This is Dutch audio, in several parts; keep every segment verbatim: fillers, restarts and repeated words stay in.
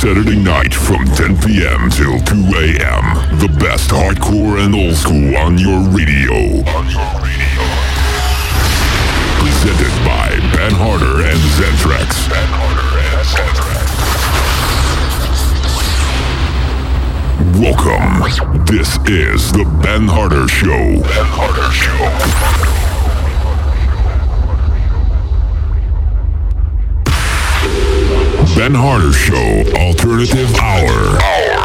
Saturday night from ten p.m. till two a.m. The best hardcore and old school on your radio. On your radio. Presented by Ben Harder and Zentrax. Ben Harder and Zentrax. Welcome. This is the Ben Harder Show. Ben Harder Show. Ben Harder Show, Alternative Hour.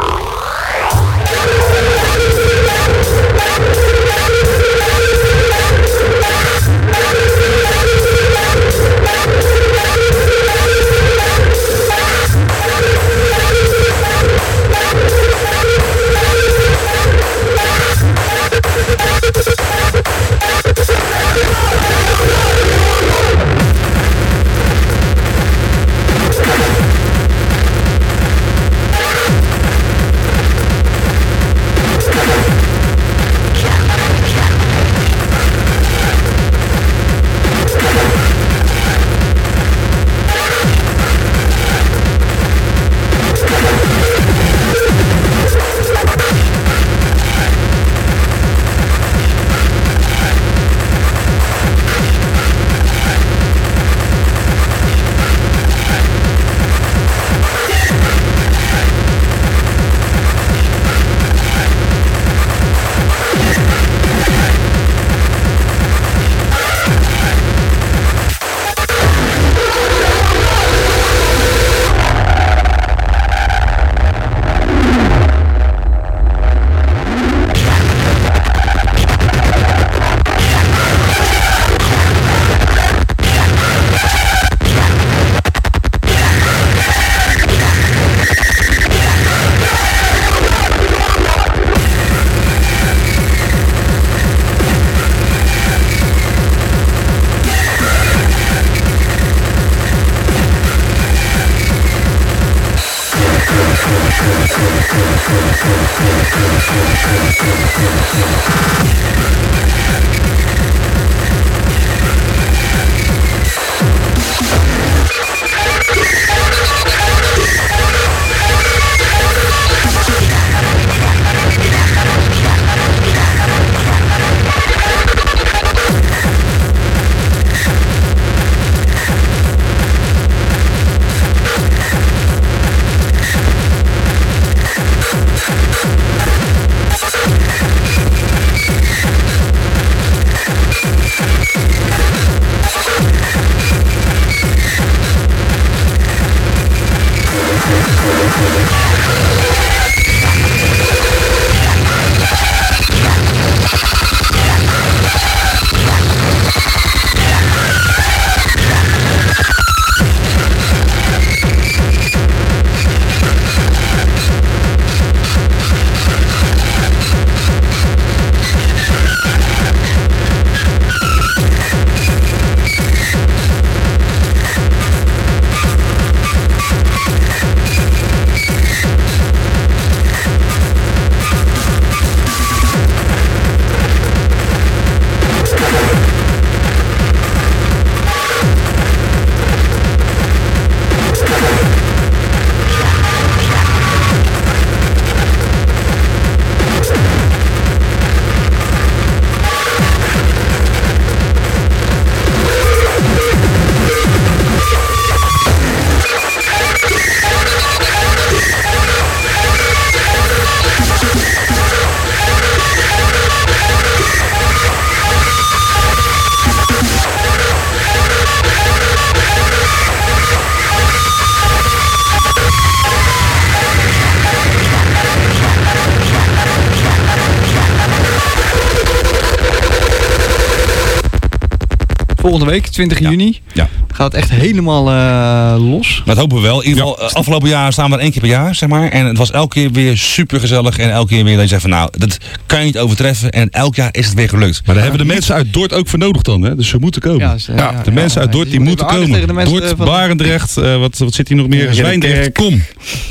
Volgende week, twintig juni, ja. gaat het echt helemaal uh, los. Dat hopen we wel. In ieder geval, ja. Afgelopen jaar staan we er één keer per jaar, zeg maar. En het was elke keer weer super gezellig. En elke keer weer dat je zegt van nou, dat kan je niet overtreffen. En elk jaar is het weer gelukt. Maar daar hebben de mensen uit Dordt ook voor nodig dan, hè? Dus ze moeten komen. Ja, ze, ja, ja, de ja, mensen ja, uit Dordt die moeten komen. Dordt, Barendrecht, uh, wat, wat zit hier nog meer? Zwijndrecht, kom. Wie?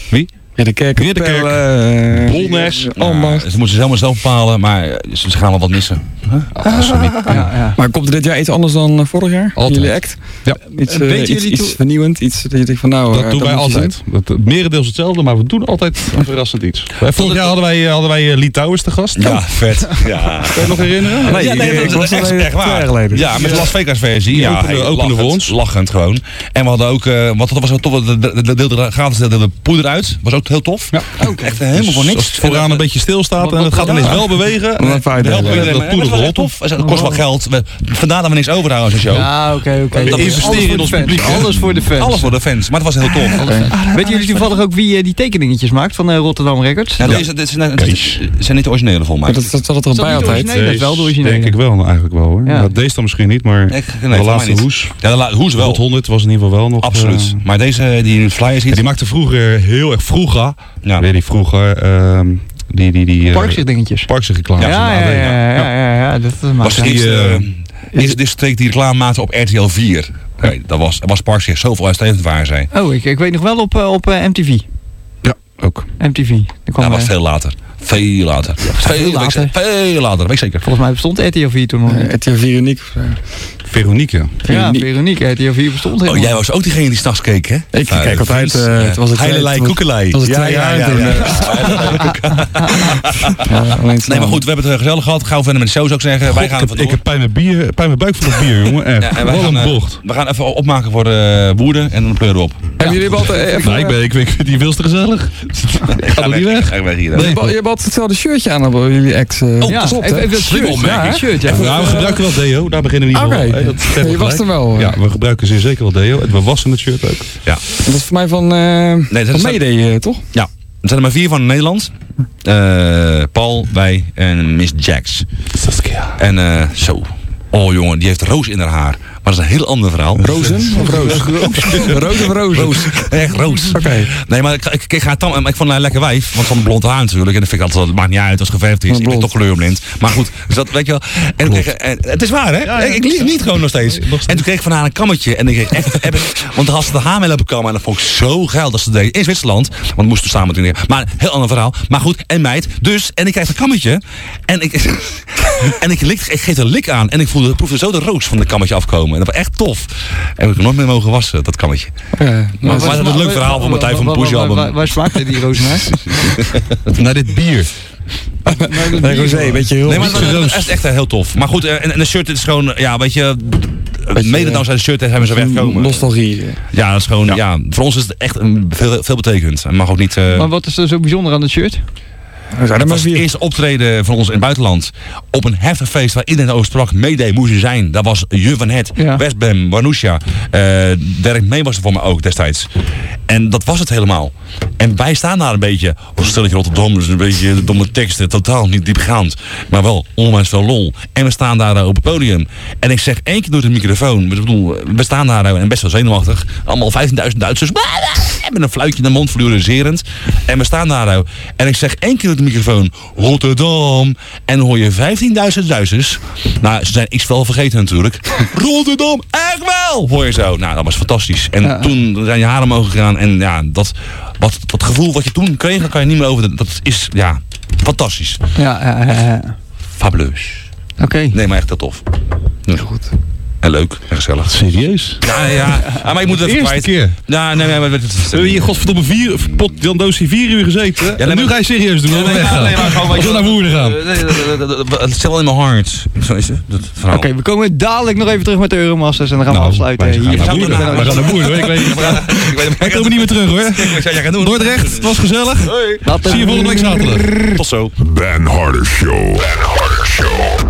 Ridderkerk, Ridderkerk, uh, Bolnes. Nou, ze moeten ze helemaal zelf bepalen, maar ze, ze gaan wel wat missen. Huh? Ah, Als ze niet, ja, ja. Maar komt er dit jaar iets anders dan vorig jaar? Altijd. Jullie act? Ja. Iets, Uh, uh, iets, iets vernieuwend? Iets dat je denkt van nou... Dat uh, doen dat wij moet je altijd. Dat, het merendeel is hetzelfde, maar we doen altijd een verrassend iets. Vorig jaar hadden wij, hadden wij Lee Towers te gast. ja, vet. Ja. Kan je je nog herinneren? Nee, ja, nee, ik dat was is echt, er echt twee jaar waar. geleden. Ja, met de Las Vegas versie. Die Ja, opende- hey, opende voor lachend, ons. Lachend gewoon. En we hadden ook, uh, wat dat was ook tof, de, de, de, de, de gratis deelde de poeder uit. Was ook heel tof. Ja. Ook echt helemaal voor niks. Als het vooraan een beetje stilstaat Wat- en het wat- gaat ineens wel bewegen. Dan een feit Dat delen. poeder dat poeder was echt rot. tof. Het kost wel geld. We, vandaar dat we niks overhouden als een show. Ja, oké, oké. Dat Alles investeren voor in de ons fans. publiek, hè? Alles voor de fans. Alles voor de fans. Maar het was heel tof. Weten jullie toevallig ook wie uh, die tekeningetjes maakt van uh, Rotterdam Records? Ja, deze, dit zijn, dit zijn niet de originele volgens mij. Maar dat, dat zat er toch Is dat bij niet altijd? origineel? Nee, dat is wel de originele. Denk ik wel, nou, eigenlijk wel hoor. Ja. Ja. Deze dan misschien niet, maar Nee, nee, de voor laatste mij niet. hoes. Ja, de la- hoes wel. Hot honderd was in ieder geval wel nog. Absoluut. eh, Maar deze die in het flyer ja, ziet. die maakte vroeger heel erg vroeger. Ja. Weet je, vroeger. ehm, die, die, die, eh, Parkzichtdingetjes. Parkzichtreclame. Ja, ja, ja, ja, ja, ja, ja, dat was maakt de sense. eerste, eh, uh, eerste discotheek die reclame maakte op R T L vier. Nee, dat was, was Parkzicht zoveel uitstekend waren zij. Oh, ik, ik weet nog wel op, uh, op uh, M T V. Ja, ook. M T V. Daar kwam, Dat was uh, veel later. Veel later. Veel later. later. Veel later, dat weet ik zeker. Volgens mij bestond R T L vier toen nog niet. R T L vier uniek. of, uh, Veronique. Ja, Veronique. Veronique. R T L vier bestond Oh, helemaal. jij was ook diegene die s'nachts keek, hè? Ik kijk altijd. Friends, Uh, het was het Heilelei, het was- koekelei. het was het Ja, twee ja, jaar ja, toen, ja. uh, ja, alleen Nee, staan. maar goed, we hebben het gezellig gehad. Gaan we verder met de show, zou ik zeggen. wij Ik gaan heb, vandoor. ik heb pijn met bier, pijn met buik van het bier, jongen. Echt. Ja, en wij Wat gaan, een eh, bocht. we gaan even opmaken voor uh, Woerden en dan pleuren we op. Hebben jullie altijd even... Nou, ik ben, ik, ik vind die veel te gezellig. Ik ga er niet weg. Ga weg hier. Je hebt al- je hebt altijd hetzelfde shirtje aan op jullie ex. Uh, Ja, klopt, even, hè? even dat shirt. Opmerking. Ja, hè? shirt, ja. Nou, we gebruiken wel deo, daar beginnen we in ieder Oké. geval. Hè, dat is Je was gelijk. er wel. uh. Ja, we gebruiken zeer zeker wel deo. We wassen het shirt ook. Ja. Dat is voor mij van, uh, Nee, dat van is- Mayday, uh, toch? Ja, er zijn er maar vier van Nederland. Uh, Paul, wij en Miss Jax. Saskia. En uh, zo. Oh jongen, die heeft roos in haar haar. Maar dat is een heel ander verhaal. Rozen of roos? Roos of roos? Roos. Echt roos. Oké. Nee, maar ik, ik, ik ga het dan, maar ik vond haar een lekker wijf. Want van blond haar natuurlijk. En dat vind ik altijd, het maakt niet uit als het geverfd is. Van Ik ben blond. toch kleurblind. Maar goed, dus dat weet je wel. En, ik kreeg, en het is waar, hè? Ik, ik lieg niet gewoon nog steeds. En toen kreeg ik van haar een kammetje. En ik kreeg echt, heb ik, want dan had ze de haar mee lopen kammen. En dat vond ik zo geil dat ze dat deed. In Zwitserland. Want we moesten samen doen. Maar een heel ander verhaal. Maar goed, en meid. Dus, en ik krijg een kammetje. En ik, en ik, lik, ik geef er een lik aan. En ik voelde, proefde zo de roos van de kammetje afkomen. En dat was echt tof. En heb ik nooit meer mogen wassen, dat kammetje. Ja, Maar maar dat is een leuk verhaal van Martijn van Poesje album. Waar, waar smaakte die roos naar? Naar dit bier. nee, rosé, een beetje heel... Nee, maar het was echt, echt heel tof. Maar goed, en, en de shirt is gewoon, ja, weet je, mede dankzij de shirt hebben ze weggekomen. Nostalgie. Ja, dat is gewoon, ja. voor ons is het echt een, veel, veel betekend. En mag ook niet... Uh, Maar wat is er zo bijzonder aan het shirt? We zijn er het maar was het vier. eerste optreden van ons in het buitenland. Op een heftig feest waar iedereen over sprak. Mayday moest je zijn. Dat was Je van Het, Ja. Westbam, Wanusha. Uh, Derek May was er voor mij ook destijds. En dat was het helemaal. En wij staan daar een beetje. Oh, stelletje Rotterdam, dus een beetje domme teksten. Totaal niet diepgaand. Maar wel onwijs veel lol. En we staan daar uh, op het podium. En ik zeg één keer door de microfoon. Ik bedoel, we staan daar uh, en best wel zenuwachtig. Allemaal vijftienduizend Duitsers. Met een fluitje in de mond, fluoriserend. En we staan daar. Uh, en ik zeg één keer door de microfoon. Rotterdam. En dan hoor je vijftienduizend Duitsers. Nou, ze zijn iets wel vergeten natuurlijk. Rotterdam, echt wel! Hoor je zo. Nou, dat was fantastisch. En Ja. toen zijn je haren omhoog gegaan. En ja, dat, wat, dat gevoel wat je toen kreeg, daar kan je niet meer over. Dat is, ja, fantastisch. Ja, ja, ja, ja. Fabuleus. Oké. Nee, maar echt heel tof. Ja. Goed. En leuk en gezellig. Serieus? Ja, ja. Ah, maar ik moet het De even eerste kwijt. keer. Ja, nee, nee, maar... We hebben hier godverdomme vier, pot Jan Doosje vier uur gezeten. nee, en nu maar- ga je serieus doen. Ja, nee, Nee, ja, nee, maar gewoon- Ik wil naar Woerden gaan. Eh, nee, dat- dat- dat- dat- Het zit wel in mijn hart. Zo is het. Dat verhaal. Oké, we komen dadelijk nog even terug met de Euromasters en dan gaan we Nou, afsluiten. wij gaan Hier. naar zou Woerden. ik nou- We gaan naar Woerden hoor. Ik weet niet. Ik weet het Ik kom niet meer terug hoor. wat jij gaat doen. Dordrecht, het was gezellig. Laten Zie je volgende week zaterdag. Tot zo. Ben Harder Show. Ben Harder Show.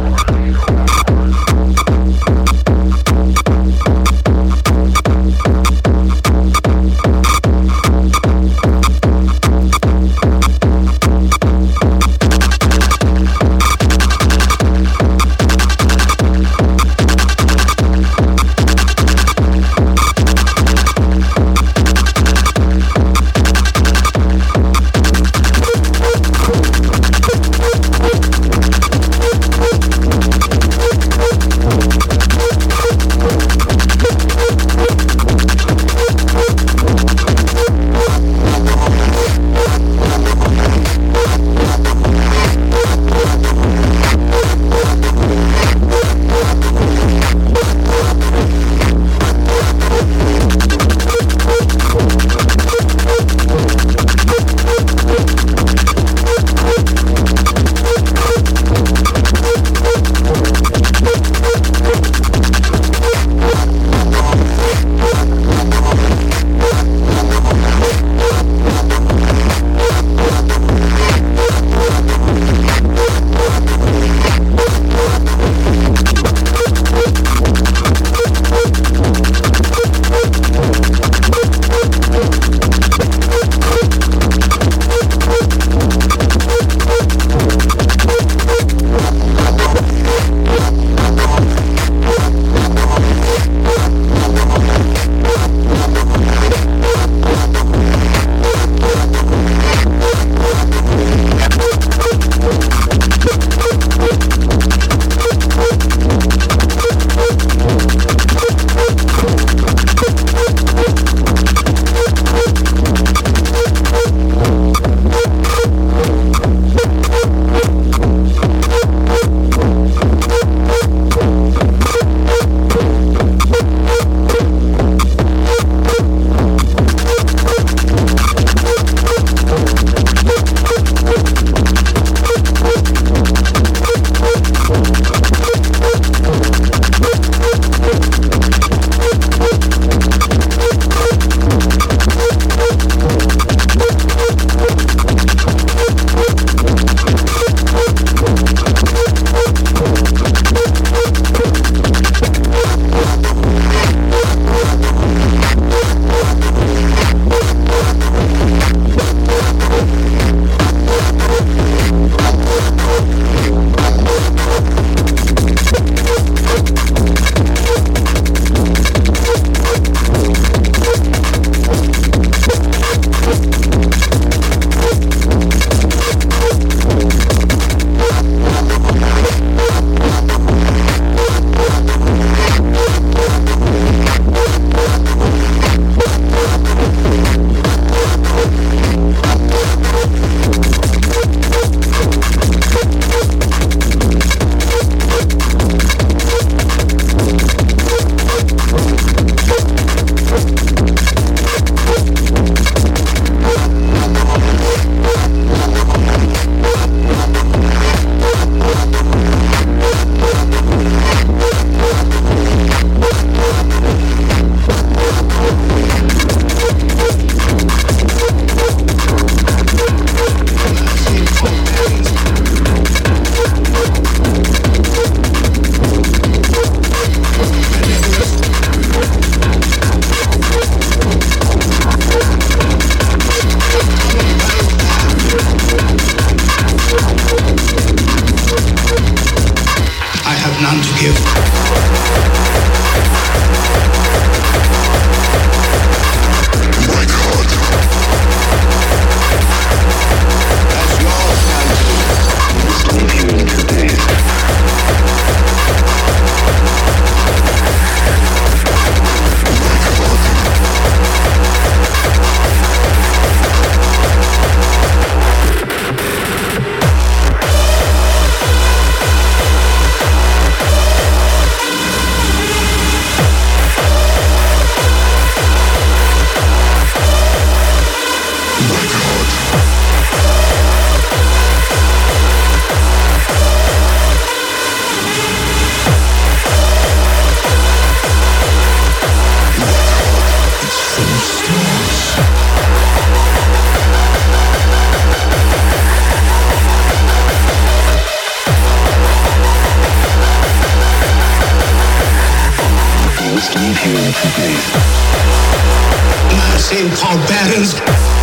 Mercy forbearance,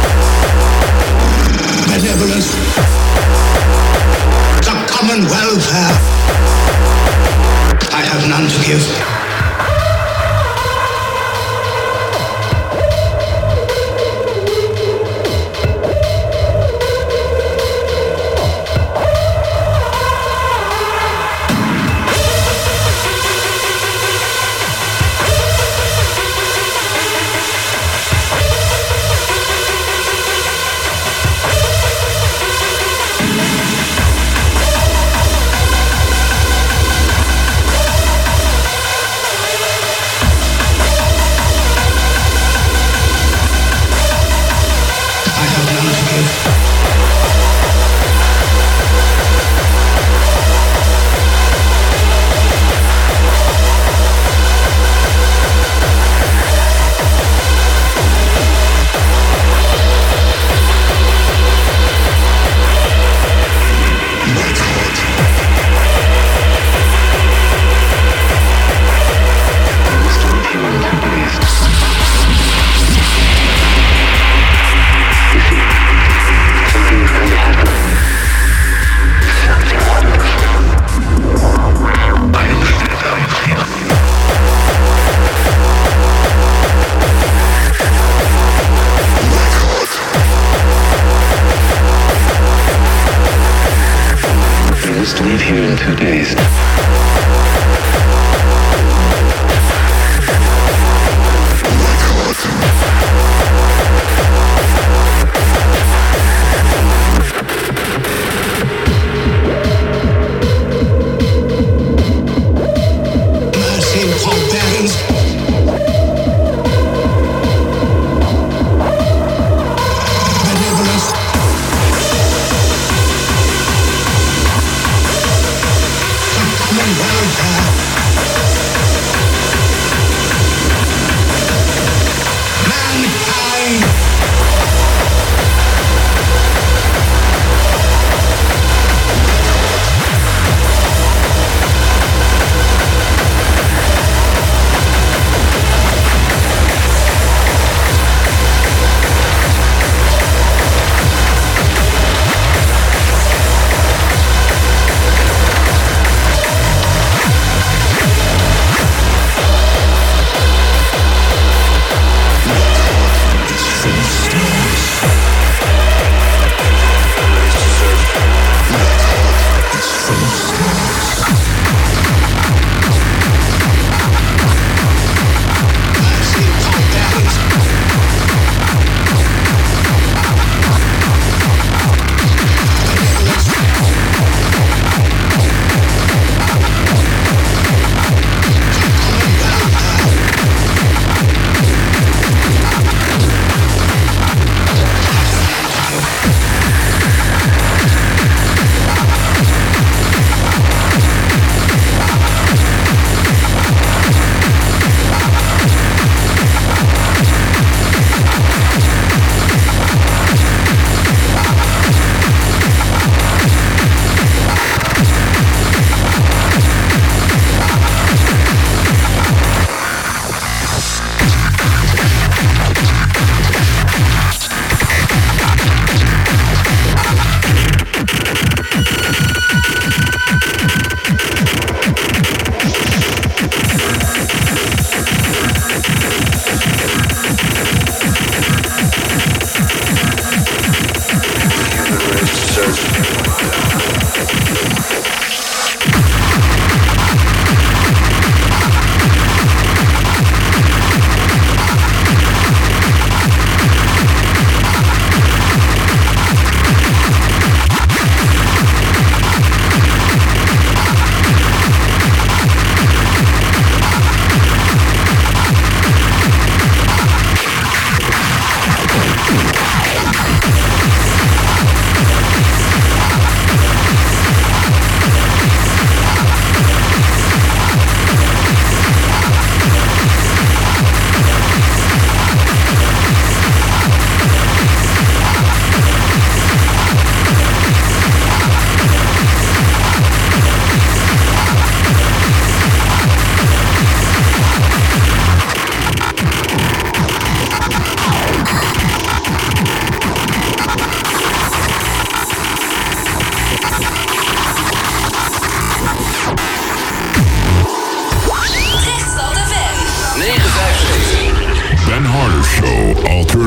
benevolence, the common welfare. I have none to give.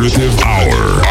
Alternative Hour.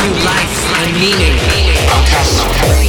you life and meaning. Outcast.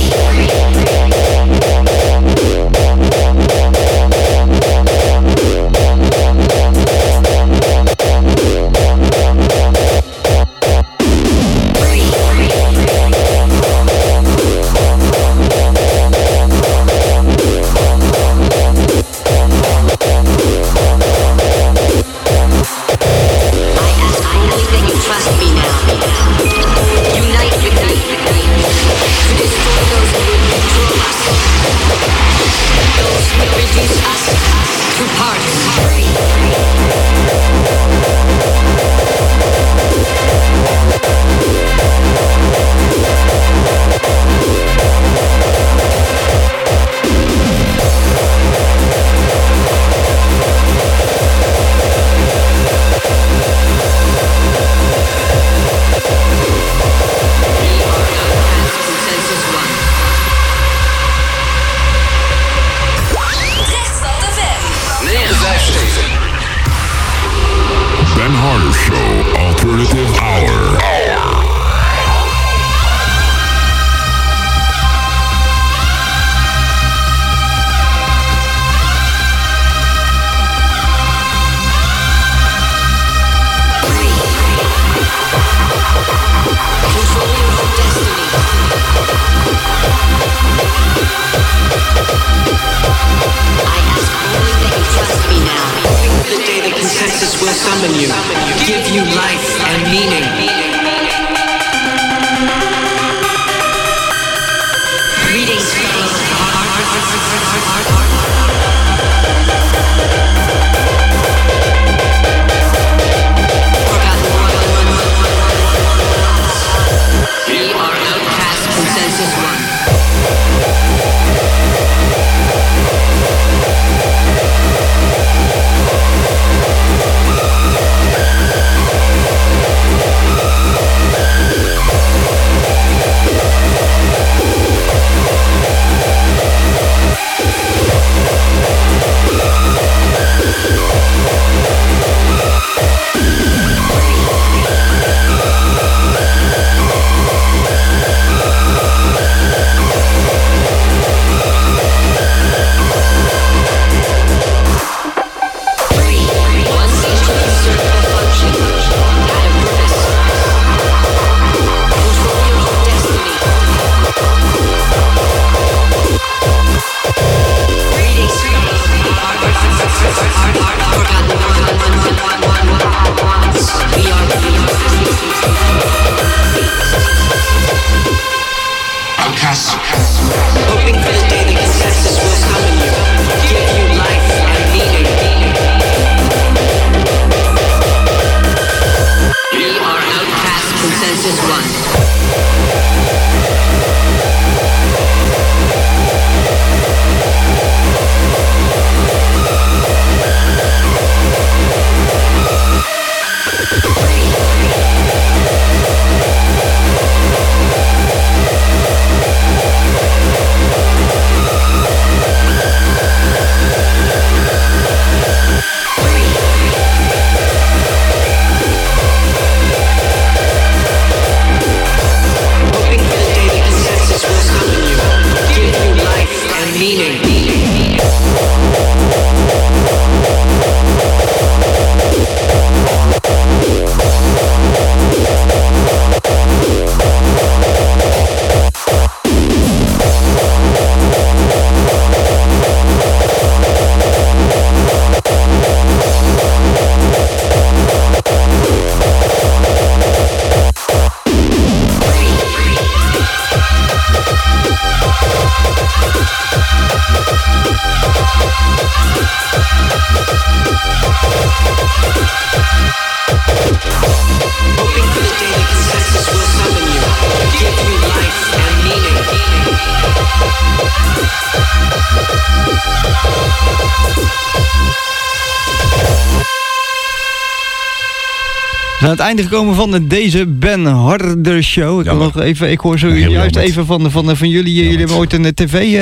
We zijn aan het einde gekomen van deze Ben Harder Show. Ik, wil nog even, ik hoor zo Heel juist jammer. even van, van, van jullie. Jullie hebben ooit een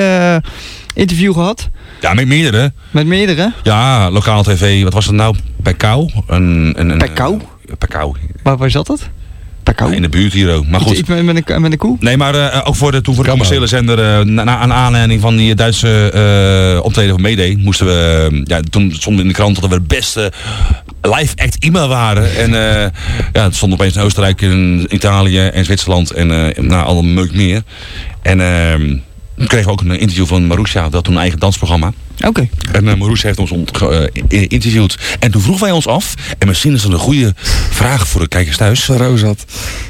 tv-interview gehad. Ja, met meerdere. Met meerdere. Ja, lokaal tv. Wat was het nou? Pekau? Een, een, een, Pekau? eh, Pekau. Waar, waar zat dat? Pekau. in de buurt hier ook. Maar goed. Iets met, met, een, met een koe? Nee, maar uh, ook voor de, toen voor de commerciële zender, uh, na, na aan aanleiding van die Duitse uh, optreden van Mayday, moesten we, uh, ja, toen stond in de krant dat we de beste live act e-mail waren. En uh, ja, het stond opeens in Oostenrijk, in Italië en Zwitserland en uh, nou, al een meuk meer. En uh, toen kregen we ook een interview van Marusha, dat toen een eigen dansprogramma. Oké. Okay. En uh, Marusha heeft ons geïnterviewd. Uh, en toen vroegen wij ons af, en misschien is dat een goede vraag voor de kijkers thuis. Rozat.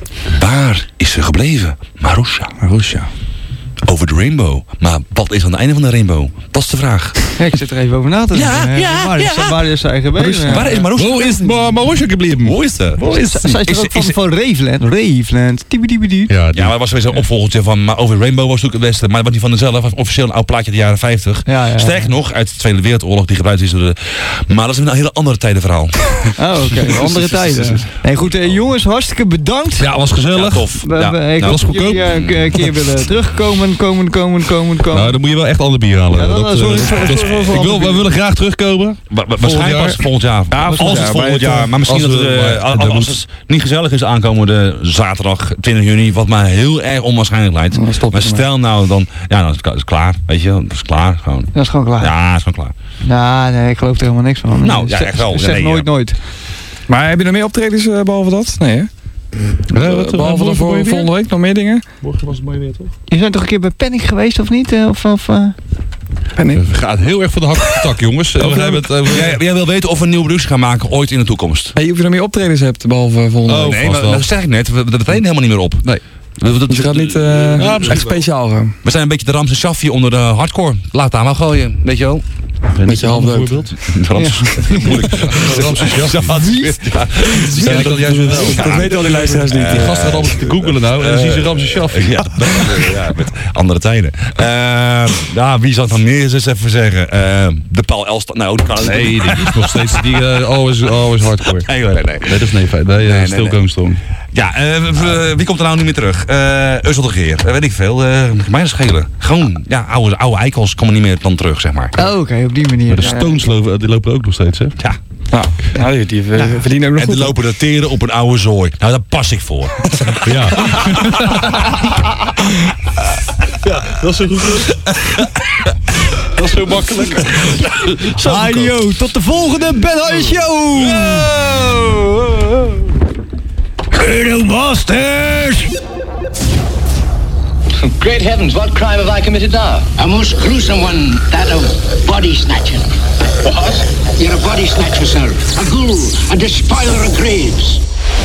Waar is ze gebleven? Marusha. Marusha. Over de rainbow. Maar wat is aan het einde van de rainbow? Dat is de vraag. Ja, ik zit er even over na te denken. Ja, ja, waar, is, ja. waar is zij gebleven? Ja. Waar is Marusha? Hoe is Marusha gebleven? Hoe is ze? Hoe is Zij is er ook van, van Raveland. Raveland. Tibi-tibi-die. Ja, ja, maar dat was weer zo'n opvolgertje van maar Over Rainbow was natuurlijk het beste. Maar dat was niet van dezelfde. Was officieel een oud plaatje uit de jaren vijftig. Ja, ja, ja. Sterker nog, uit de Tweede Wereldoorlog die gebruikt is door de... Maar dat is een hele andere tijdenverhaal. Oh, oké. Okay. Andere tijden. Nee, goed, uh, jongens, hartstikke bedankt. Ja, was gezellig. Ja, tof. We, Ja. we, ik Nou, hoop dat jullie uh, een keer willen terugkomen, komen, komen, komen, komen. Nou, dan moet je wel echt ander bier halen. Ja, dat- dat, sorry, uh, sorry, dat- sorry, sorry, ik sorry, wil, ander we willen graag terugkomen. Wa- wa- Waarschijnlijk pas volgend jaar. Ja, als volgend het jaar, volgend maar jaar. het, Maar misschien als dat het, we- uh, maar als, dat als moet- het niet gezellig is aankomende zaterdag twintig juni, wat mij heel erg onwaarschijnlijk lijkt. Dan stopt Maar het stel nou dan, ja, dan is het klaar, weet je, dat is klaar gewoon. Dat is gewoon klaar. Ja, dat is gewoon klaar. Nou, nee, ik geloof er helemaal niks van. Nou, ja, Zeg- echt wel. Zeg Nee, nooit, ja. nooit. Maar heb je nog meer optredens uh, behalve dat? Nee, hè? Ja, wat, behalve dan voor volgende week nog meer dingen? Morgen was het mooi weer, toch? Je bent toch een keer bij Panic geweest, of niet? Uh, Of, of, uh... En ik? Het gaat heel erg voor de hak op de tak, jongens. We hebben het over... Jij, jij wil weten of we een nieuwe productie gaan maken ooit in de toekomst? Hey, of je nog meer optredens hebt behalve volgende Oh, week? Nee, vast maar wel. dat zeg ik net, we, we treden helemaal niet meer op. Nee. We, we, Dus je gaat niet uh, Ja, misschien echt wel. speciaal gaan. we zijn een beetje de Ramses Shaffi onder de hardcore. Laat daar maar gooien, weet je wel. Met je half dood. voorbeeld. Ramses. Moeilijk. Ramses Shaffi. Ja. Ja, ik dat juist weer wel. Dat weten al die luisteraars niet. Die gast gaat allemaal te googelen nou en dan zien ze Ramses Shaffi. Ja, dat, uh, ja, met andere tijden. Uh, ja, wie zal het dan meer eens even zeggen? Uh, de Paul Elstak. Nou, die kan Nee, die is nog steeds die, uh, always, always hardcore. Nee, nee, nee. Nee, dat is nee, feit. Nee, Nee, uh, nee, Still nee. Going Strong. Ja, uh, w- wie komt er nou niet meer terug? Uh, Uzzle de Geer, uh, weet ik veel. Uh, mij schelen. Gewoon, ja, oude, oude eikels komen niet meer dan terug, zeg maar. Oh, oké, okay, op die manier. Maar de Ja. Stones lopen, die lopen ook nog steeds, hè? Ja. Nou, ja, die, die ja. verdienen ook nog En die goed. lopen de teren op een oude zooi. Nou, daar pas ik voor. Ja. Ja, dat is zo goed. Dat is zo makkelijk. Adio, tot de volgende Ben High Show! Colonel Masters! Great heavens, what crime have I committed now? A most gruesome one, that of body snatching. What? You're a body snatcher, sir. A ghoul, a despoiler of graves.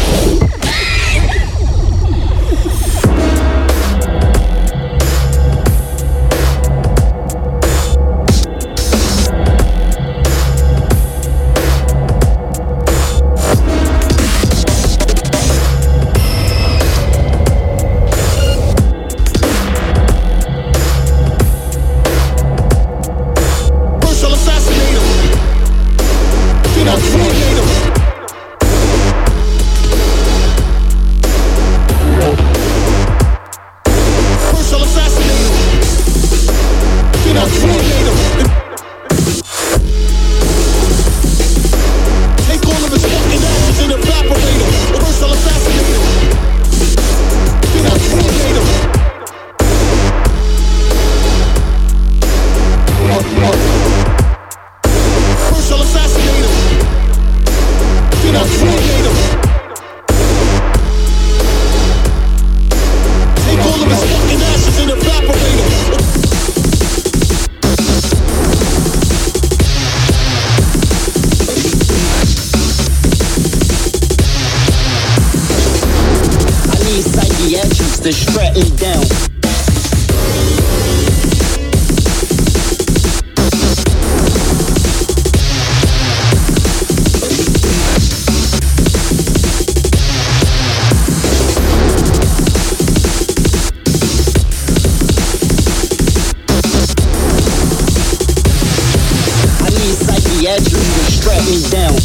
Shall assassinate him. Do not create him. First shall assassinate him. Do not create him. Take all of his fucking ashes and evaporate him. First shall assassinate him. Do not create him. First shall assassinate him. Do not create him. Take all of his fucking ashes and evaporate him. I need psychiatrists to strap me down. I need psychiatrists to strap me down.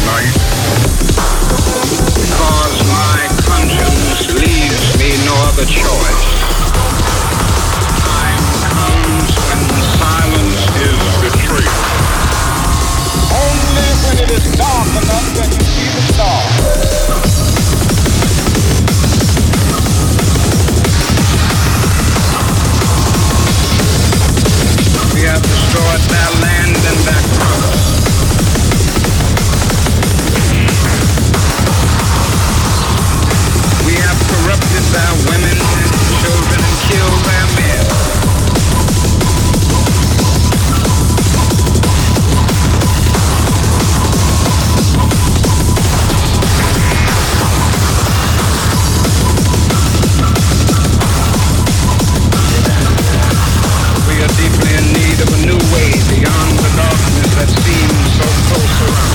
life, because my conscience leaves me no other choice. Time comes when silence is betrayed. Only when it is dark enough can you see the stars. We have destroyed their land and their crops. We have corrupted their women and children and killed their men. We are deeply in need of a new way beyond the darkness that seems so close around.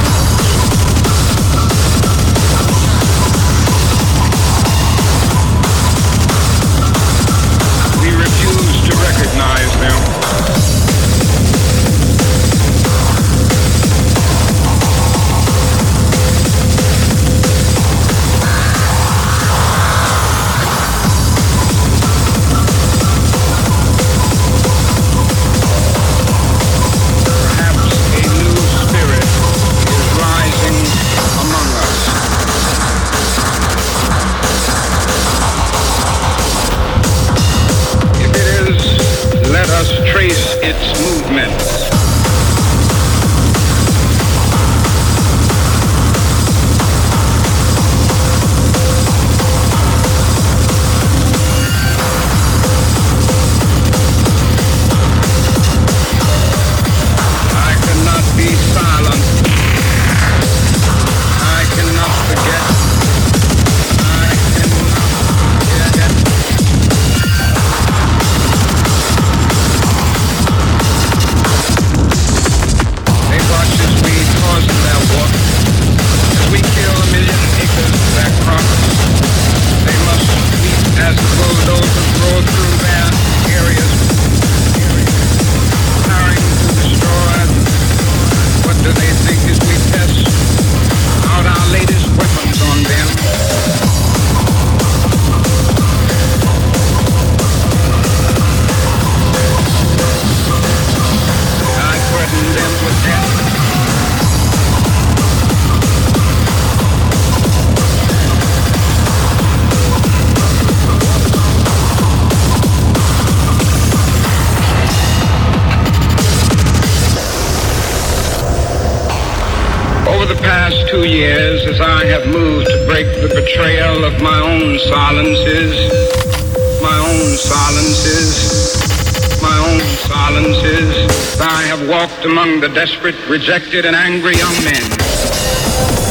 We refuse to recognize them. Perhaps a new spirit is rising among us. If it is, let us trace its movements. I cannot be silent. I cannot forget. I cannot forget. They watch as we poison their water, as we kill a million acres of their crops. They must weep as the bulldozers roll through their areas, trying to destroy. What do they think as we test out our latest weapons on them? I threaten them with death. Over the past two years, as I have moved to break the betrayal of my own silences, my own silences, my own silences, I have walked among the desperate, rejected, and angry young men.